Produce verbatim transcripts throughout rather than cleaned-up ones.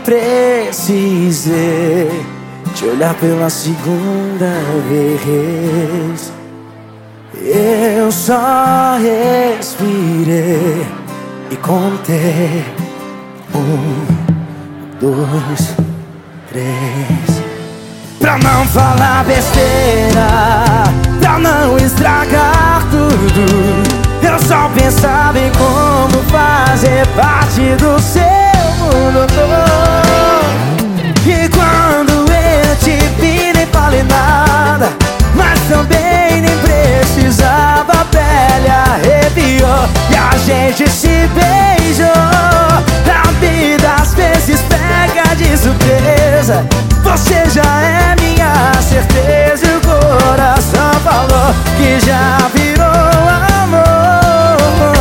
precisei te olhar pela segunda vez. Eu só respirei e contei um, dois, três. Pra não falar besteira, pra não estragar tudo, eu só pensava em como fazer parte do seu mundo todo. E quando eu te vi nem falei nada, mas também nem precisava, a pele arrepiou e a gente se beijou. A vida às vezes pega de surpresa, você já é minha certeza e o coração falou que já virou amor.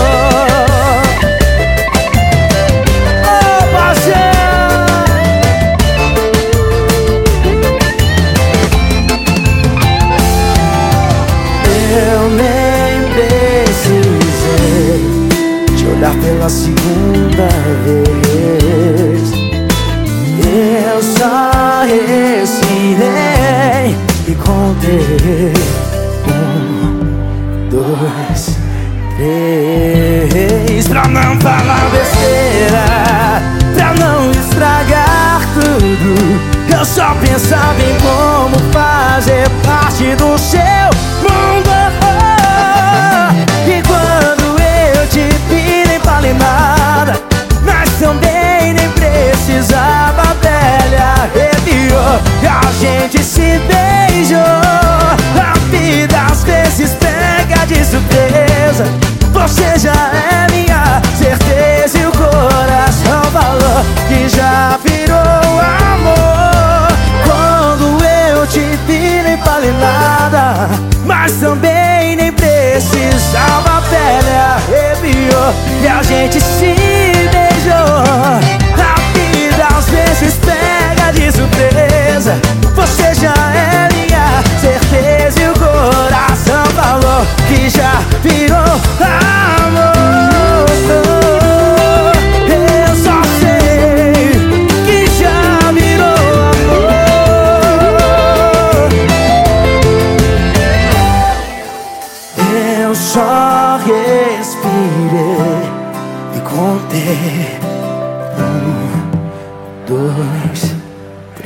Oh, parceiro! Eu nem precisei te olhar pela segunda vez. Eu só respirei e contei um, dois, três. Pra não falar besteira, pra não estragar tudo, eu só pensava em como fazer parte do seu mundo. E quando eu te vi nem falei nada, mas também nem precisava, a pele arrepiou e a gente se beijou. A vida às vezes pega de surpresa, você já é minha certeza e o coração falou que já virou amor. Quando eu te vi nem falei nada, mas também nem precisava, a pele arrepiou e a gente se beijou. A vida às vezes pega de surpresa, você já é minha certeza e o coração falou que já virou amor. Eu só sei que já virou amor. Eu só respirei e contei um, dois,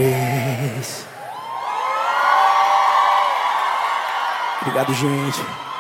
três. Obrigado, gente.